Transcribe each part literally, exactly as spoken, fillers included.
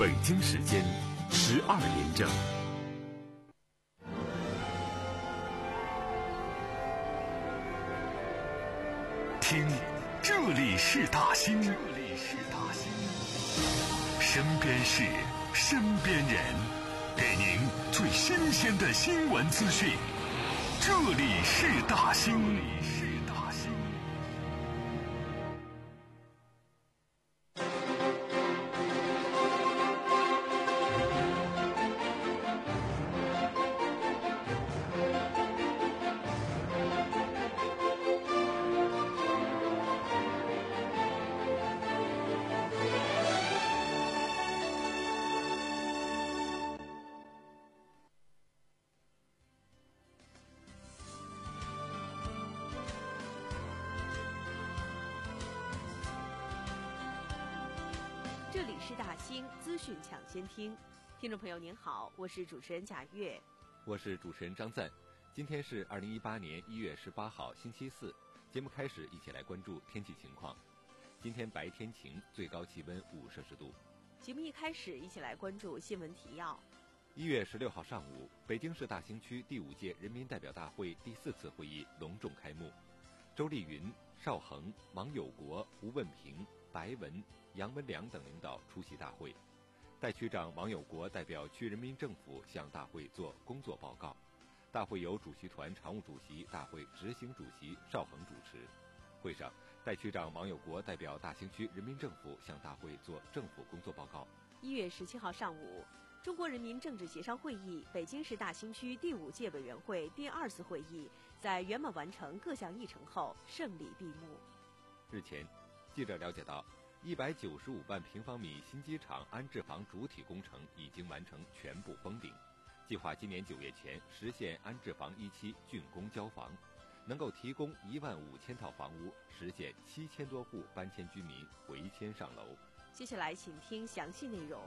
北京时间十二点整。听，这里是大兴，这里是大兴，身边事，身边人，给您最新鲜的新闻资讯。这里是大兴，这里是大兴。 这里是大兴资讯抢先听，听众朋友您好，我是主持人贾月， 我是主持人张赞。今天是二零一八年一月十八号星期四，节目开始，一起来关注天气情况。今天白天晴，最高气温五摄氏度。 节目一开始，一起来关注新闻提要。 一月十六号上午，北京市大兴区第五届人民代表大会第四次会议隆重开幕。周丽云、邵恒、王友国、吴问平、白文、杨文良等领导出席大会。代区长王友国代表区人民政府向大会作工作报告。大会由主席团常务主席、大会执行主席邵恒主持。会上，代区长王友国代表大兴区人民政府向大会作政府工作报告。 一月十七号上午，中国人民政治协商会议北京市大兴区第五届委员会第二次会议在圆满完成各项议程后胜利闭幕。 日前，记者了解到，一百九十五万平方米新机场安置房主体工程已经完成全部封顶，计划今年九月前实现安置房一期竣工交房，能够提供一万五千套房屋，实现七千多户搬迁居民回迁上楼。 接下来，请听详细内容。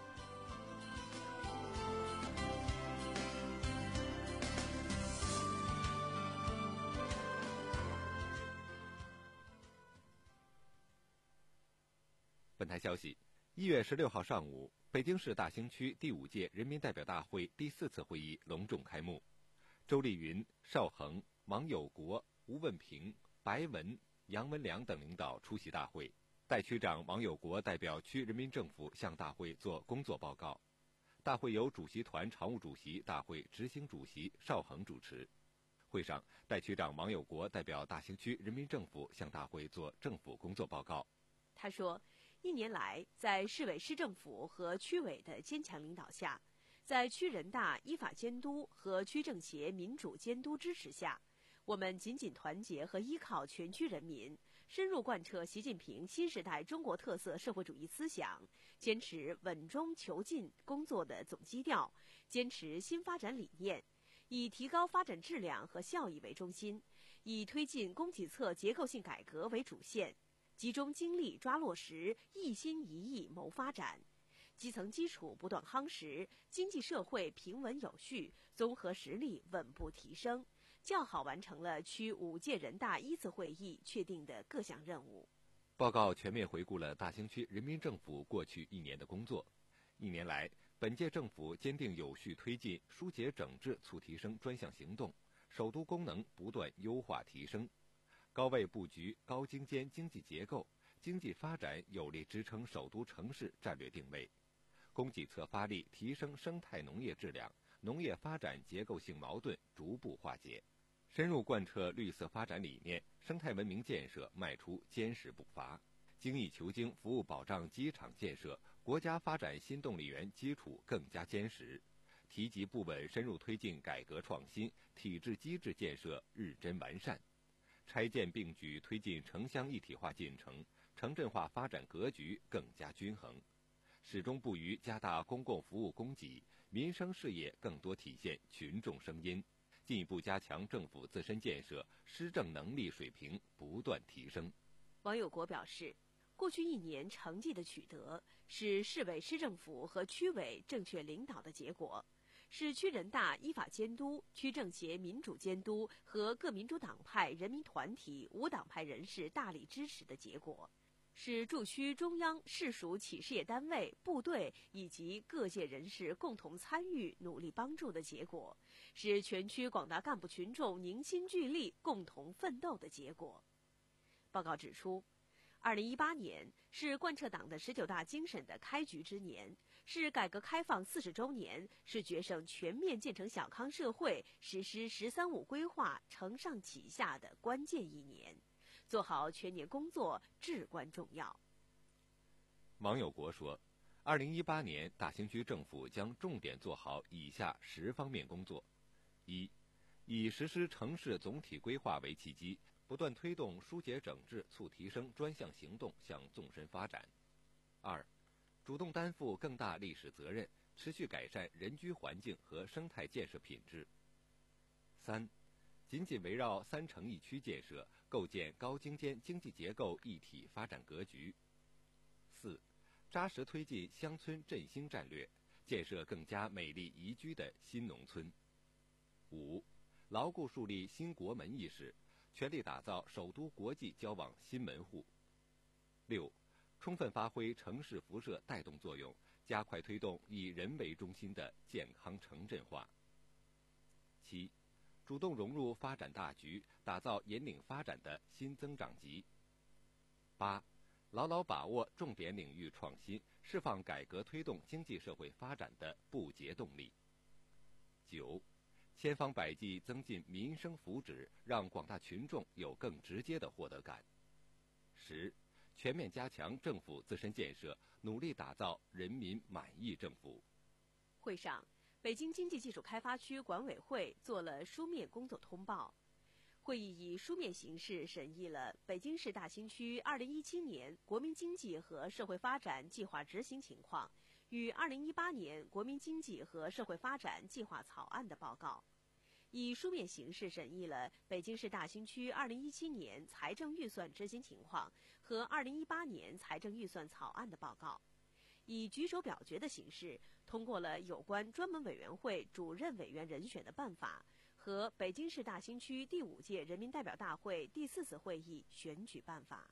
本台消息，一月十六号上午，北京市大兴区第五届人民代表大会第四次会议隆重开幕。周丽云、邵恒、王友国、吴问平、白文、杨文良等领导出席大会。代区长王友国代表区人民政府向大会作工作报告。大会由主席团常务主席、大会执行主席邵恒主持。会上，代区长王友国代表大兴区人民政府向大会作政府工作报告。 他说，一年来，在市委市政府和区委的坚强领导下，在区人大依法监督和区政协民主监督支持下，我们紧紧团结和依靠全区人民，深入贯彻习近平新时代中国特色社会主义思想，坚持稳中求进工作的总基调，坚持新发展理念，以提高发展质量和效益为中心，以推进供给侧结构性改革为主线，集中精力抓落实一心一意谋发展，基层基础不断夯实，经济社会平稳有序，综合实力稳步提升，较好完成了区五届人大一次会议确定的各项任务。 报告全面回顾了大兴区人民政府过去一年的工作。一年来，本届政府坚定有序推进疏解整治促提升专项行动，首都功能不断优化提升，高位布局高精尖经济结构，经济发展有力支撑首都城市战略定位。供给侧发力提升生态农业质量，农业发展结构性矛盾逐步化解，深入贯彻绿色发展理念，生态文明建设迈出坚实步伐。精益求精服务保障机场建设，国家发展新动力源基础更加坚实。提及不稳深入推进改革创新，体制机制建设日臻完善。拆建并举推进城乡一体化进程，城镇化发展格局更加均衡。始终不渝加大公共服务供给，民生事业更多体现群众声音，进一步加强政府自身建设，施政能力水平不断提升。 王友国表示，过去一年成绩的取得是市委市政府和区委正确领导的结果，是区人大依法监督、区政协民主监督和各民主党派人民团体无党派人士大力支持的结果。 是驻区中央市属企事业单位、部队以及各界人士共同参与、努力帮助的结果，是全区广大干部群众凝心聚力、共同奋斗的结果。报告指出，二零一八年是贯彻党的十九大精神的开局之年，是改革开放四十周年，是决胜全面建成小康社会、实施“十三五”规划承上启下的关键一年。做好全年工作至关重要。 王友国说，二零一八年大兴区政府将重点做好以下十方面工作：一、以实施城市总体规划为契机，不断推动疏解整治、促提升专项行动向纵深发展；二、主动担负更大历史责任，持续改善人居环境和生态建设品质；三、紧紧围绕三城一区建设，构建高精尖经济结构一体发展格局；四、扎实推进乡村振兴战略，建设更加美丽宜居的新农村；五、牢固树立新国门意识，全力打造首都国际交往新门户；六、充分发挥城市辐射带动作用，加快推动以人为中心的健康城镇化；七、主动融入发展大局，打造引领发展的新增长极；八、牢牢把握重点领域创新，释放改革推动经济社会发展的不竭动力；九、千方百计增进民生福祉，让广大群众有更直接的获得感；十、全面加强政府自身建设，努力打造人民满意政府。 会上，北京经济技术开发区管委会做了书面工作通报。会议以书面形式审议了北京市大兴区二零一七年国民经济和社会发展计划执行情况与二零一八年国民经济和社会发展计划草案的报告。以书面形式审议了北京市大兴区二零一七年财政预算执行情况和二零一八年财政预算草案的报告。以举手表决的形式通过了有关专门委员会主任委员人选的办法和北京市大兴区第五届人民代表大会第四次会议选举办法。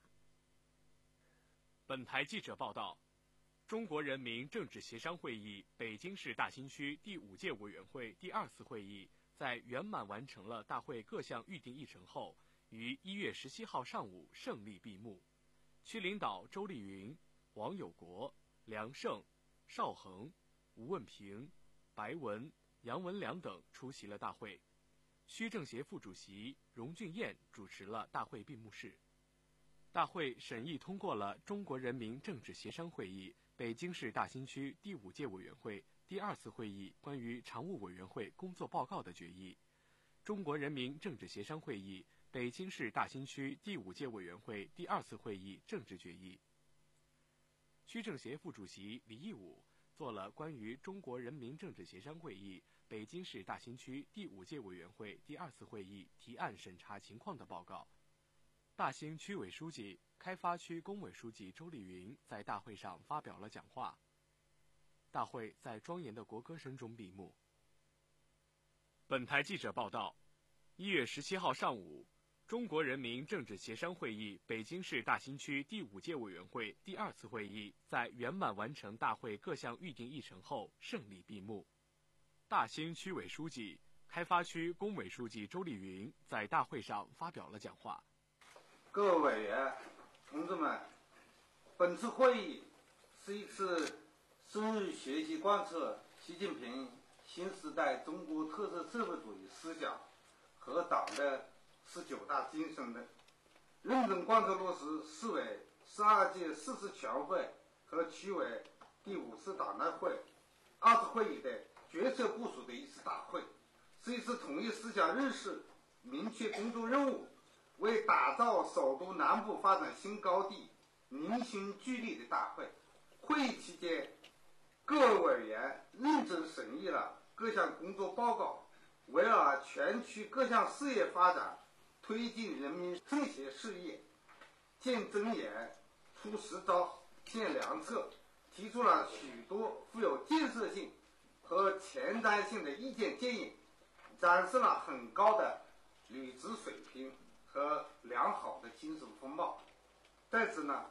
本台记者报道，中国人民政治协商会议北京市大兴区第五届委员会第二次会议在圆满完成了大会各项预定议程后，于一月十七号上午胜利闭幕。区领导周丽云、王友国、梁胜、邵恒、吴问平、白文、杨文良等出席了大会。区政协副主席荣俊彦主持了大会闭幕式。大会审议通过了中国人民政治协商会议北京市大兴区第五届委员会第二次会议关于常务委员会工作报告的决议，中国人民政治协商会议北京市大兴区第五届委员会第二次会议政治决议。区政协副主席李义武做了关于中国人民政治协商会议北京市大兴区第五届委员会第二次会议提案审查情况的报告。大兴区委书记、开发区工委书记周丽云在大会上发表了讲话。大会在庄严的国歌声中闭幕。本台记者报道，一月十七号上午，中国人民政治协商会议北京市大兴区第五届委员会第二次会议在圆满完成大会各项预定议程后胜利闭幕。大兴区委书记、开发区工委书记周丽云在大会上发表了讲话。 各位委员同志们，本次会议是一次深入学习贯彻习近平新时代中国特色社会主义思想和党的十九大精神的认真贯彻落实市委十二届四次全会和区委第五次党代会二次会议的决策部署的一次大会，是一次统一思想认识、明确工作任务，为打造首都南部发展新高地凝心聚力的大会。会议期间，各位委员认真审议了各项工作报告，围绕全区各项事业发展、推进人民政协事业，见真言、出实招、献良策，提出了许多富有建设性和前瞻性的意见建议，展示了很高的履职水平和良好的精神风貌。在此呢，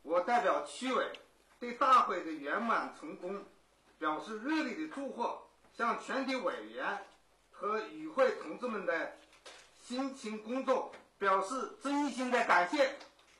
我代表区委对大会的圆满成功表示热烈的祝贺，向全体委员和与会同志们的辛勤工作表示真心的感谢。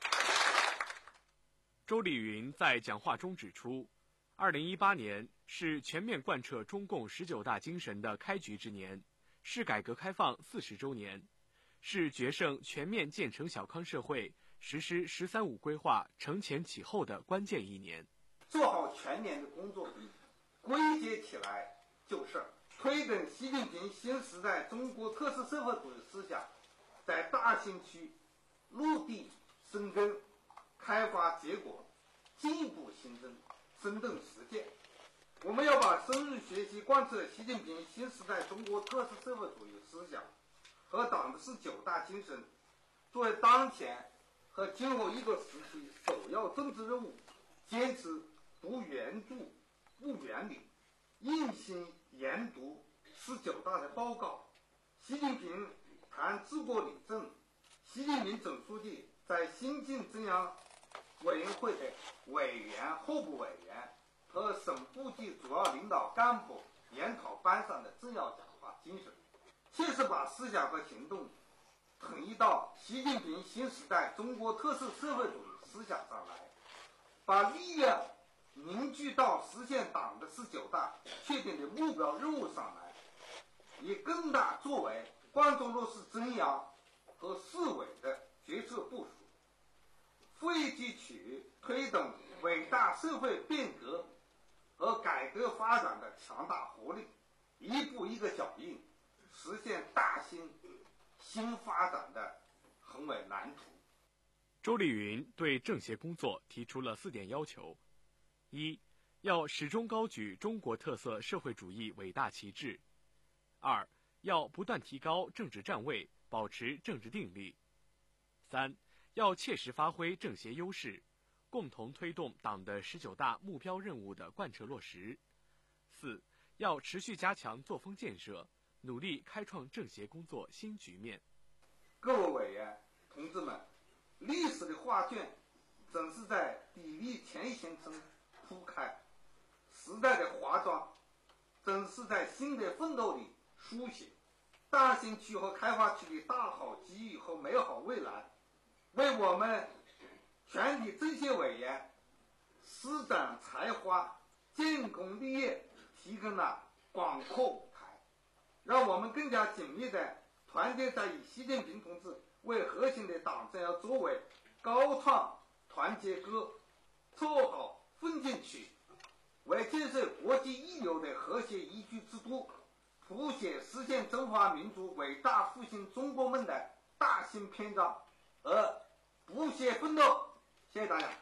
周丽云在讲话中指出，二零一八年是全面贯彻中共十九大精神的开局之年，是改革开放四十周年，是决胜全面建成小康社会、实施“十三五”规划承前启后的关键一年。 做好全年的工作，归结起来就是推动习近平新时代中国特色社会主义思想在大兴区落地生根、开发结果，进一步形成生动实践。我们要把深入学习贯彻习近平新时代中国特色社会主义思想和党的十九大精神作为当前和今后一个时期首要政治任务，坚持读原著不原理，用心研读十九大的报告。习近平谈治国理政，习近平总书记在新进中央委员会的委员、候补委员和省部级主要领导干部研讨班上的重要讲话精神，切实把思想和行动统一到习近平新时代中国特色社会主义思想上来，把力量凝聚到实现党的十九大确定的目标任务上来，以更大作为贯彻落实中央和市委的决策部署，赋予汲取推动伟大社会变革和改革发展的强大活力，一步一个脚印，实现大兴新发展的宏伟蓝图。 周丽云对政协工作提出了四点要求：一、要始终高举中国特色社会主义伟大旗帜；二、要不断提高政治站位，保持政治定力；三、要切实发挥政协优势，共同推动党的十九大目标任务的贯彻落实；四、要持续加强作风建设，努力开创政协工作新局面。 各位委员同志们，历史的画卷总是在砥砺前行中铺开，时代的华章总是在新的奋斗里书写。大兴区和开发区的大好机遇和美好未来，为我们全体政协委员施展才华、建功立业提供了广阔舞台，让我们更加紧密地团结在以习近平同志为核心的党中央作为，高唱团结歌，奏好奋进曲，为建设国际一流的和谐宜居之都，谱写实现中华民族伟大复兴中国梦的大新篇章而不懈奋斗。谢谢大家。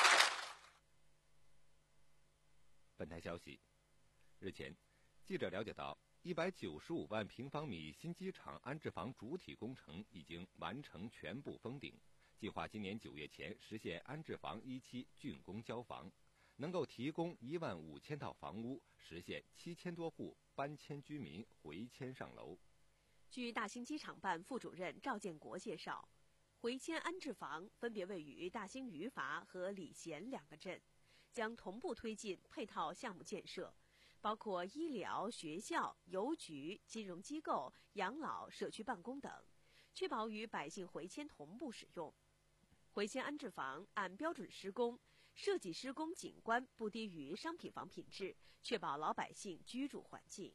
本台消息，日前，记者了解到，一百九十五万平方米新机场安置房主体工程已经完成全部封顶，计划今年九月前实现安置房一期竣工交房，能够提供一万五千套房屋，实现七千多户搬迁居民回迁上楼。 据大兴机场办副主任赵建国介绍，回迁安置房分别位于大兴余阀和礼贤两个镇，将同步推进配套项目建设，包括医疗、学校、邮局、金融机构、养老、社区办公等，确保与百姓回迁同步使用。回迁安置房按标准施工，设计施工景观不低于商品房品质，确保老百姓居住环境。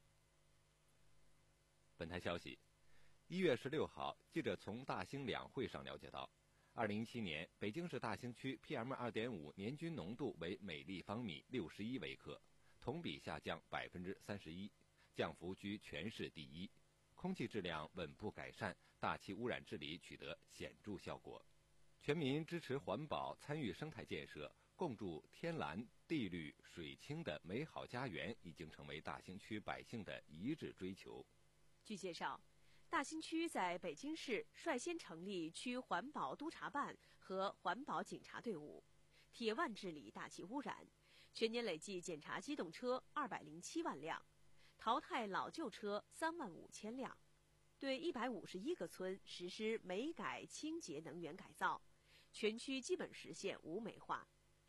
本台消息，一月十六号，记者从大兴两会上了解到，二零一七年北京市大兴区 P M 二点五 年均浓度为每立方米六十一微克，同比下降百分之三十一，降幅居全市第一，空气质量稳步改善，大气污染治理取得显著效果。全民支持环保，参与生态建设，共筑天蓝地绿水清的美好家园，已经成为大兴区百姓的一致追求。 据介绍，大兴区在北京市率先成立区环保督察办和环保警察队伍，铁腕治理大气污染，全年累计检查机动车二百零七万辆，淘汰老旧车三万五千辆，对一百五十一个村实施煤改清洁能源改造，全区基本实现无煤化。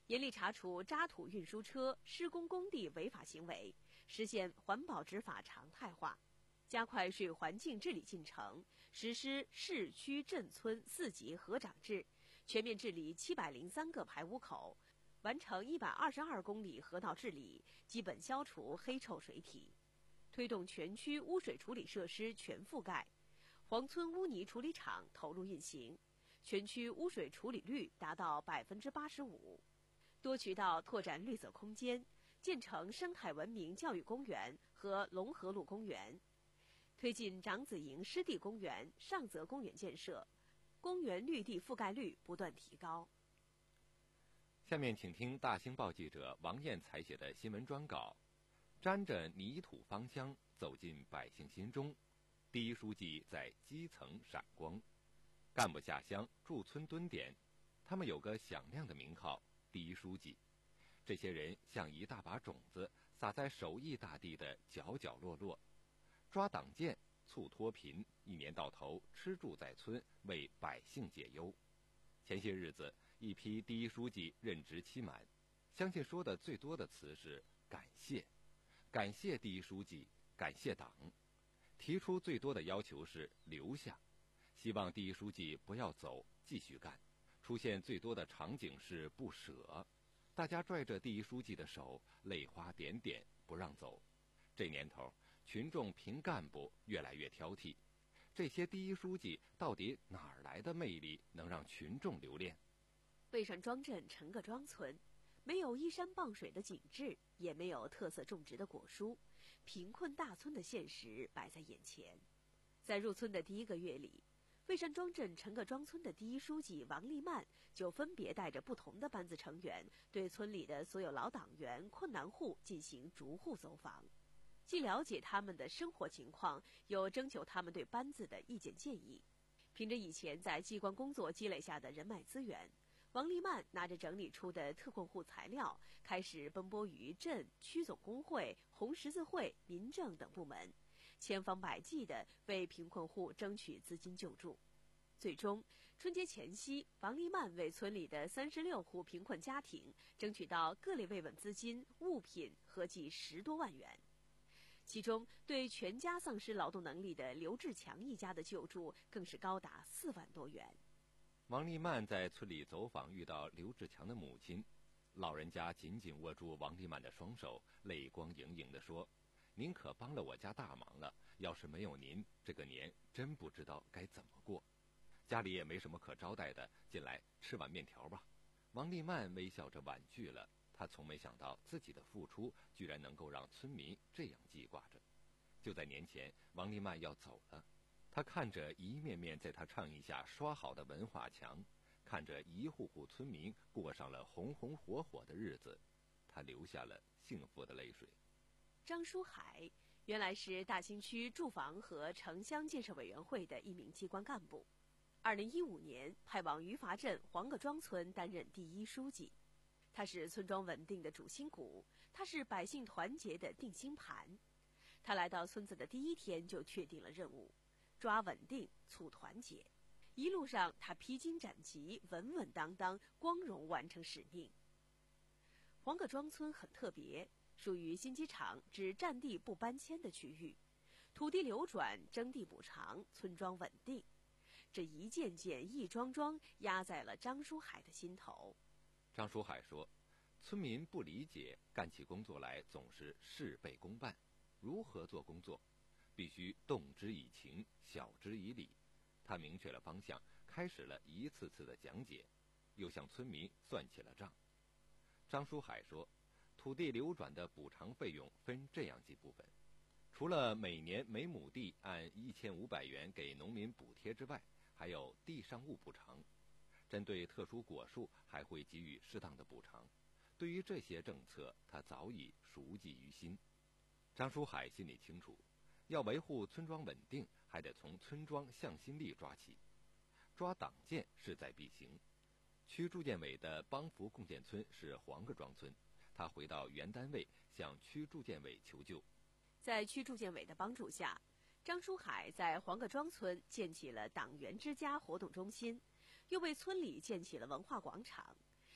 严厉查处渣土运输车施工工地违法行为，实现环保执法常态化，加快水环境治理进程，实施市区镇村四级合长制，全面治理七百零三个排污口，完成一百二十二公里河道治理，基本消除黑臭水体，推动全区污水处理设施全覆盖，黄村污泥处理厂投入运行，全区污水处理率达到百分之八十五。多渠道拓展绿色空间，建成生态文明教育公园和龙河路公园，推进长子营湿地公园、上泽公园建设，公园绿地覆盖率不断提高。 下面请听大兴报记者王燕采写的新闻专稿，沾着泥土芳香，走进百姓心中，第一书记在基层闪光。干部下乡驻村蹲点，他们有个响亮的名号，第一书记。这些人像一大把种子，撒在首义大地的角角落落，抓党建，促脱贫，一年到头吃住在村，为百姓解忧。前些日子，一批第一书记任职期满，相信说的最多的词是感谢，感谢第一书记，感谢党。提出最多的要求是留下，希望第一书记不要走，继续干。出现最多的场景是不舍，大家拽着第一书记的手，泪花点点，不让走。这年头，群众评干部越来越挑剔，这些第一书记到底哪儿来的魅力，能让群众留恋？ 蔚山庄镇陈各庄村，没有依山傍水的景致，也没有特色种植的果蔬，贫困大村的现实摆在眼前。在入村的第一个月里，蔚山庄镇陈各庄村的第一书记王立曼就分别带着不同的班子成员，对村里的所有老党员、困难户进行逐户走访，既了解他们的生活情况，又征求他们对班子的意见建议。凭着以前在机关工作积累下的人脉资源，王立曼拿着整理出的特困户材料，开始奔波于镇、区总工会、红十字会、民政等部门，千方百计地为贫困户争取资金救助。最终，春节前夕，王立曼为村里的三十六户贫困家庭争取到各类慰问资金、物品合计十多万元。其中，对全家丧失劳动能力的刘志强一家的救助更是高达四万多元。 王立曼在村里走访，遇到刘志强的母亲，老人家紧紧握住王立曼的双手，泪光盈盈地说：“您可帮了我家大忙了，要是没有您，这个年真不知道该怎么过。家里也没什么可招待的，进来吃碗面条吧。”王立曼微笑着婉拒了，他从没想到自己的付出居然能够让村民这样记挂着。就在年前，王立曼要走了，他看着一面面在他倡议下刷好的文化墙，看着一户户村民过上了红红火火的日子，他流下了幸福的泪水。 张书海原来是大兴区住房和城乡建设委员会的一名机关干部，二零一五年派往余华镇黄各庄村担任第一书记。他是村庄稳定的主心骨，他是百姓团结的定心盘。他来到村子的第一天就确定了任务，抓稳定，促团结。一路上，他披荆斩棘，稳稳当当，光荣完成使命。黄各庄村很特别，属于新机场指占地不搬迁的区域，土地流转、征地补偿，村庄稳定。这一件件、一桩桩压在了张书海的心头。 张书海说，村民不理解，干起工作来总是事倍功半。如何做工作？必须动之以情，晓之以理。他明确了方向，开始了一次次的讲解，又向村民算起了账。张书海说，土地流转的补偿费用分这样几部分，除了每年每亩地按一千五百元给农民补贴之外，还有地上物补偿，针对特殊果树还会给予适当的补偿。对于这些政策，他早已熟记于心。张书海心里清楚，要维护村庄稳定，还得从村庄向心力抓起。抓党建势在必行。区住建委的帮扶共建村是黄各庄村，他回到原单位向区住建委求救。 在区住建委的帮助下，张书海在黄各庄村建起了党员之家活动中心，又为村里建起了文化广场。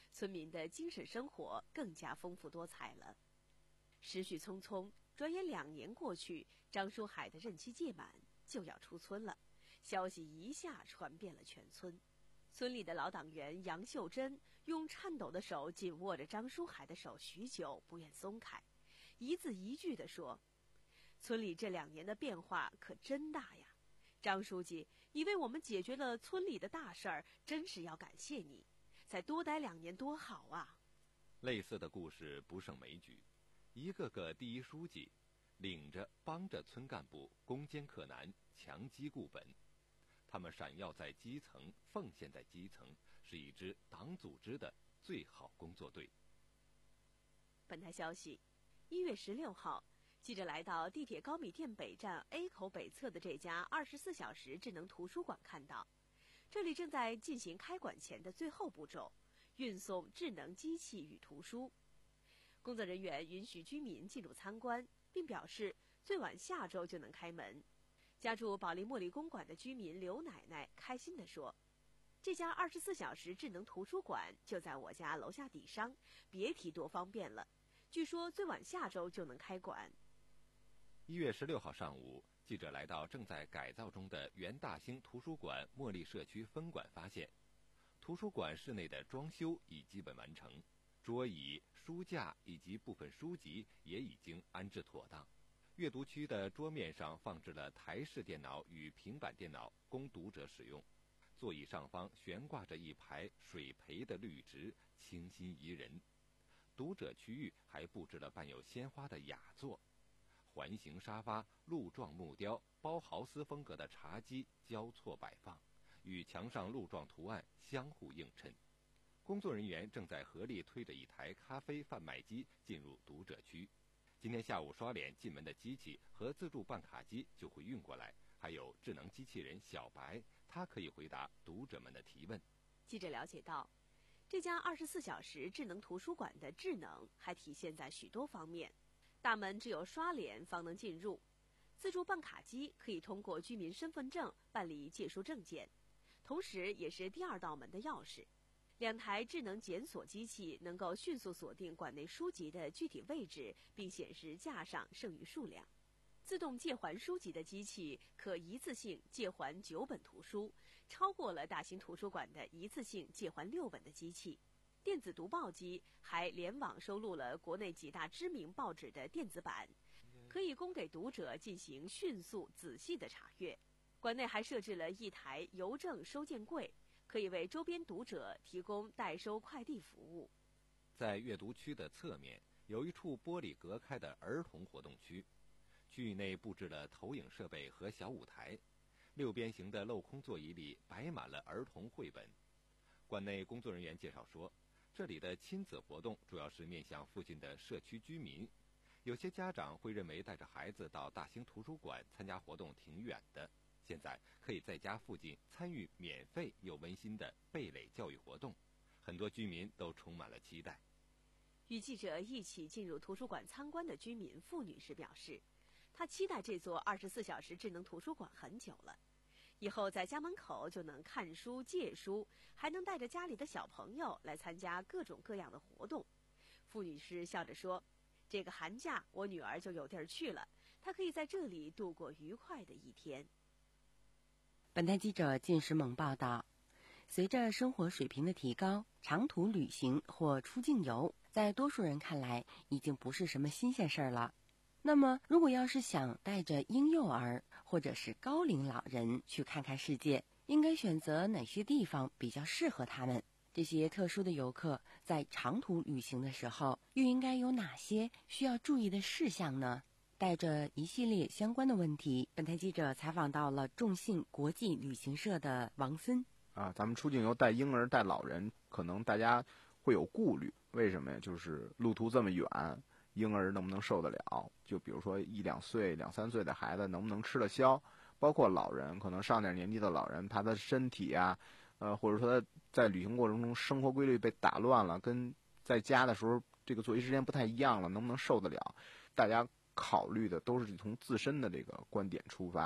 村民的精神生活更加丰富多彩了。时序匆匆，转眼两年过去，张书海的任期届满，就要出村了。消息一下传遍了全村。村里的老党员杨秀珍用颤抖的手紧握着张书海的手许久，不愿松开，一字一句地说：“村里这两年的变化可真大呀！张书记，你为我们解决了村里的大事儿，真是要感谢你。再多待两年多好啊！” 类似的故事不胜枚举，一个个第一书记领着帮着村干部攻坚克难，强基固本。他们闪耀在基层，奉献在基层，是一支党组织的最好工作队。 本台消息，一月十六号，记者来到地铁高米店北站 A 口北侧的这家二十四小时智能图书馆，看到这里正在进行开馆前的最后步骤，运送智能机器与图书。工作人员允许居民进入参观，并表示最晚下周就能开门。家住保利茉莉公馆的居民刘奶奶开心地说：“这家二十四小时智能图书馆就在我家楼下底商，别提多方便了。据说最晚下周就能开馆。” 一月十六号上午，记者来到正在改造中的原大兴图书馆茉莉社区分馆，发现图书馆室内的装修已基本完成，桌椅、书架以及部分书籍也已经安置妥当。阅读区的桌面上放置了台式电脑与平板电脑，供读者使用。座椅上方悬挂着一排水培的绿植，清新宜人。读者区域还布置了伴有鲜花的雅座，环形沙发、鹿状木雕、包豪斯风格的茶几交错摆放，与墙上鹿状图案相互映衬。工作人员正在合力推着一台咖啡贩卖机进入读者区。今天下午刷脸进门的机器和自助办卡机就会运过来，还有智能机器人小白，它可以回答读者们的提问。 记者了解到，这家二十四小时智能图书馆的智能还体现在许多方面。大门只有刷脸方能进入，自助办卡机可以通过居民身份证办理借书证件，同时也是第二道门的钥匙。两台智能检索机器能够迅速锁定馆内书籍的具体位置，并显示架上剩余数量。自动借还书籍的机器可一次性借还九本图书，超过了大型图书馆的一次性借还六本的机器。电子读报机还联网收录了国内几大知名报纸的电子版，可以供给读者进行迅速仔细的查阅。馆内还设置了一台邮政收件柜，可以为周边读者提供代收快递服务。 在阅读区的侧面有一处玻璃隔开的儿童活动区，区域内布置了投影设备和小舞台，六边形的镂空座椅里摆满了儿童绘本。馆内工作人员介绍说，这里的亲子活动主要是面向附近的社区居民，有些家长会认为带着孩子到大兴图书馆参加活动挺远的，现在可以在家附近参与免费又温馨的蓓蕾教育活动，很多居民都充满了期待。 与记者一起进入图书馆参观的居民付女士表示，她期待这座二十四小时智能图书馆很久了，以后在家门口就能看书借书，还能带着家里的小朋友来参加各种各样的活动。付女士笑着说，这个寒假我女儿就有地儿去了，她可以在这里度过愉快的一天。 本台记者靳时猛报道，随着生活水平的提高，长途旅行或出境游在多数人看来已经不是什么新鲜事儿了。那么如果要是想带着婴幼儿或者是高龄老人去看看世界，应该选择哪些地方比较适合他们？这些特殊的游客在长途旅行的时候又应该有哪些需要注意的事项呢？带着一系列相关的问题，本台记者采访到了众信国际旅行社的王森。 啊，咱们出境游带婴儿带老人，可能大家会有顾虑，为什么呀？就是路途这么远，婴儿能不能受得了？就比如说一两岁、两三岁的孩子能不能吃得消？包括老人，可能上点年纪的老人，他的身体啊，呃，或者说他在旅行过程中生活规律被打乱了，跟在家的时候这个作息时间不太一样了，能不能受得了？大家考虑的都是从自身的这个观点出发的。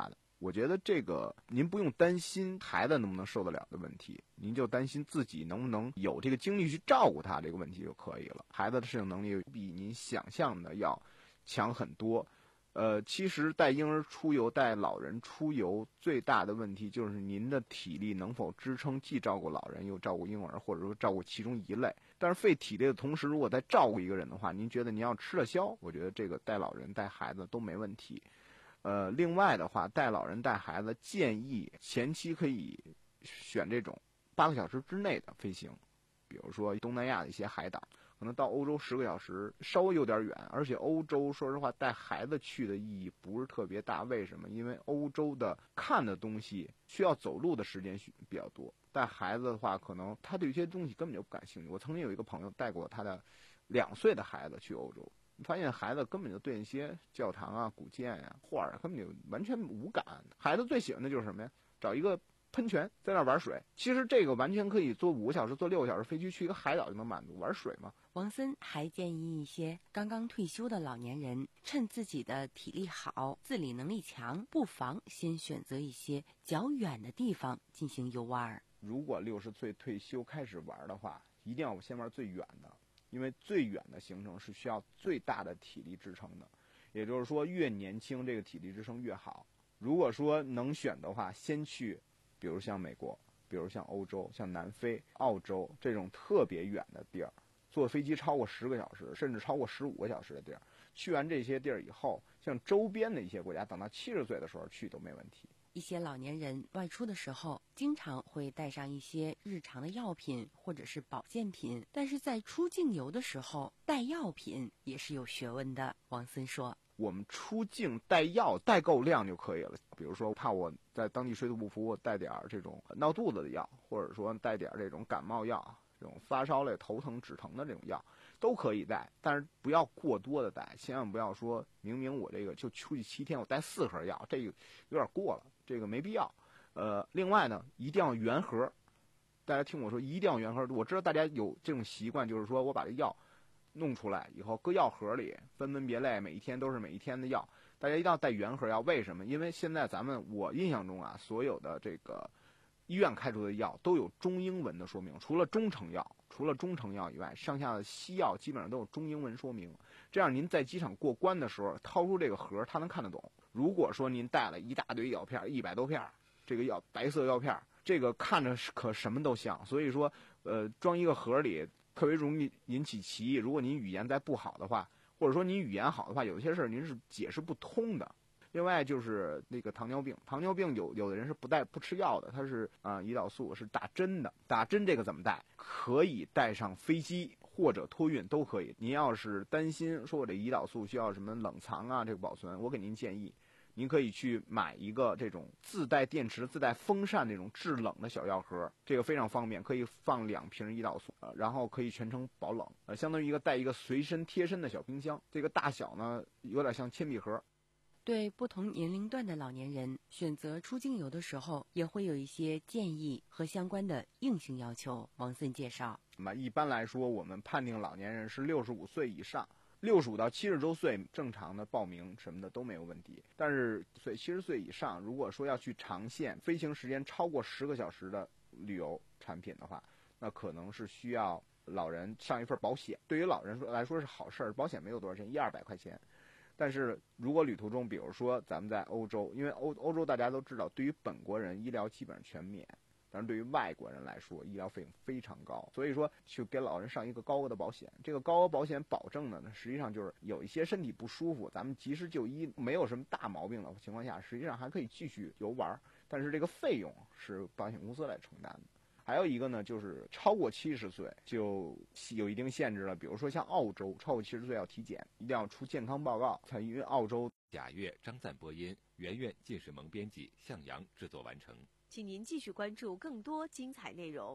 我觉得这个您不用担心孩子能不能受得了的问题，您就担心自己能不能有这个精力去照顾他这个问题就可以了。孩子的适应能力比您想象的要强很多。呃，其实带婴儿出游、带老人出游最大的问题就是您的体力能否支撑既照顾老人又照顾婴儿，或者说照顾其中一类。但是费体力的同时，如果再照顾一个人的话，您觉得您要吃得消，我觉得这个带老人带孩子都没问题。呃，另外的话，带老人带孩子建议前期可以选这种八个小时之内的飞行，比如说东南亚的一些海岛，可能到欧洲十个小时稍微有点远，而且欧洲说实话带孩子去的意义不是特别大。为什么？因为欧洲的看的东西需要走路的时间比较多，带孩子的话可能他对一些东西根本就不感兴趣。我曾经有一个朋友带过他的两岁的孩子去欧洲，发现孩子根本就对那些教堂啊、古建呀、啊、画啊根本就完全无感。孩子最喜欢的就是什么呀？找一个喷泉在那儿玩水。其实这个完全可以坐五个小时、坐六个小时飞机去一个海岛就能满足玩水嘛。 王森还建议一些刚刚退休的老年人，趁自己的体力好、自理能力强，不妨先选择一些较远的地方进行游玩。 如果六十岁退休开始玩的话，一定要先玩最远的，因为最远的行程是需要最大的体力支撑的。也就是说，越年轻这个体力支撑越好。如果说能选的话，先去比如像美国，比如像欧洲、像南非、澳洲这种特别远的地儿，坐飞机超过十个小时甚至超过十五个小时的地儿，去完这些地儿以后，像周边的一些国家，等到七十岁的时候去都没问题。 一些老年人外出的时候经常会带上一些日常的药品或者是保健品，但是在出境游的时候带药品也是有学问的。王森说， 我们出境带药带够量就可以了。比如说怕我在当地水土不服，我带点这种闹肚子的药，或者说带点这种感冒药，这种发烧类头疼止疼的这种药都可以带，但是不要过多的带，千万不要说明明我这个就出去七天我带四盒药，这个有点过了，这个没必要。呃，另外呢，一定要原盒。大家听我说，一定要原盒。我知道大家有这种习惯，就是说我把这药弄出来以后搁药盒里，分门别类，每一天都是每一天的药。大家一定要带原盒药，为什么？因为现在咱们我印象中啊，所有的这个医院开出的药都有中英文的说明，除了中成药，除了中成药以外，上下的西药基本上都有中英文说明。这样您在机场过关的时候掏出这个盒，他能看得懂。如果说您带了一大堆药片，一百多片，这个药白色药片，这个看着可什么都像，所以说呃装一个盒里特别容易引起歧义。如果您语言再不好的话，或者说您语言好的话，有些事儿您是解释不通的。另外就是那个糖尿病，糖尿病有有的人是不带不吃药的，他是啊、呃、胰岛素是打针的，打针这个怎么带？可以带上飞机或者托运都可以。您要是担心说我这胰岛素需要什么冷藏啊，这个保存，我给您建议，您可以去买一个这种自带电池、自带风扇这种制冷的小药盒，这个非常方便，可以放两瓶胰岛素，呃，然后可以全程保冷，呃，相当于一个带一个随身贴身的小冰箱。这个大小呢，有点像铅笔盒。 对不同年龄段的老年人选择出境游的时候，也会有一些建议和相关的硬性要求。王森介绍， 那么一般来说，我们判定老年人是六十五岁以上。六十五到七十周岁正常的报名什么的都没有问题，但是岁七十岁以上，如果说要去长线飞行时间超过十个小时的旅游产品的话，那可能是需要老人上一份保险。对于老人说来说是好事儿，保险没有多少钱，一二百块钱。但是如果旅途中，比如说咱们在欧洲，因为欧欧洲大家都知道，对于本国人医疗基本上全免。但是对于外国人来说，医疗费用非常高，所以说去给老人上一个高额的保险。这个高额保险保证的呢，实际上就是有一些身体不舒服，咱们及时就医，没有什么大毛病的情况下，实际上还可以继续游玩，但是这个费用是保险公司来承担的。还有一个呢，就是超过七十岁就有一定限制了，比如说像澳洲，超过七十岁要体检，一定要出健康报告。才因为澳洲。 贾跃、张赞播音，圆圆、靳世萌编辑，向阳制作完成。 请您继续关注更多精彩内容。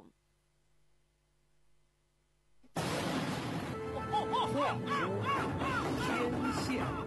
话说天下。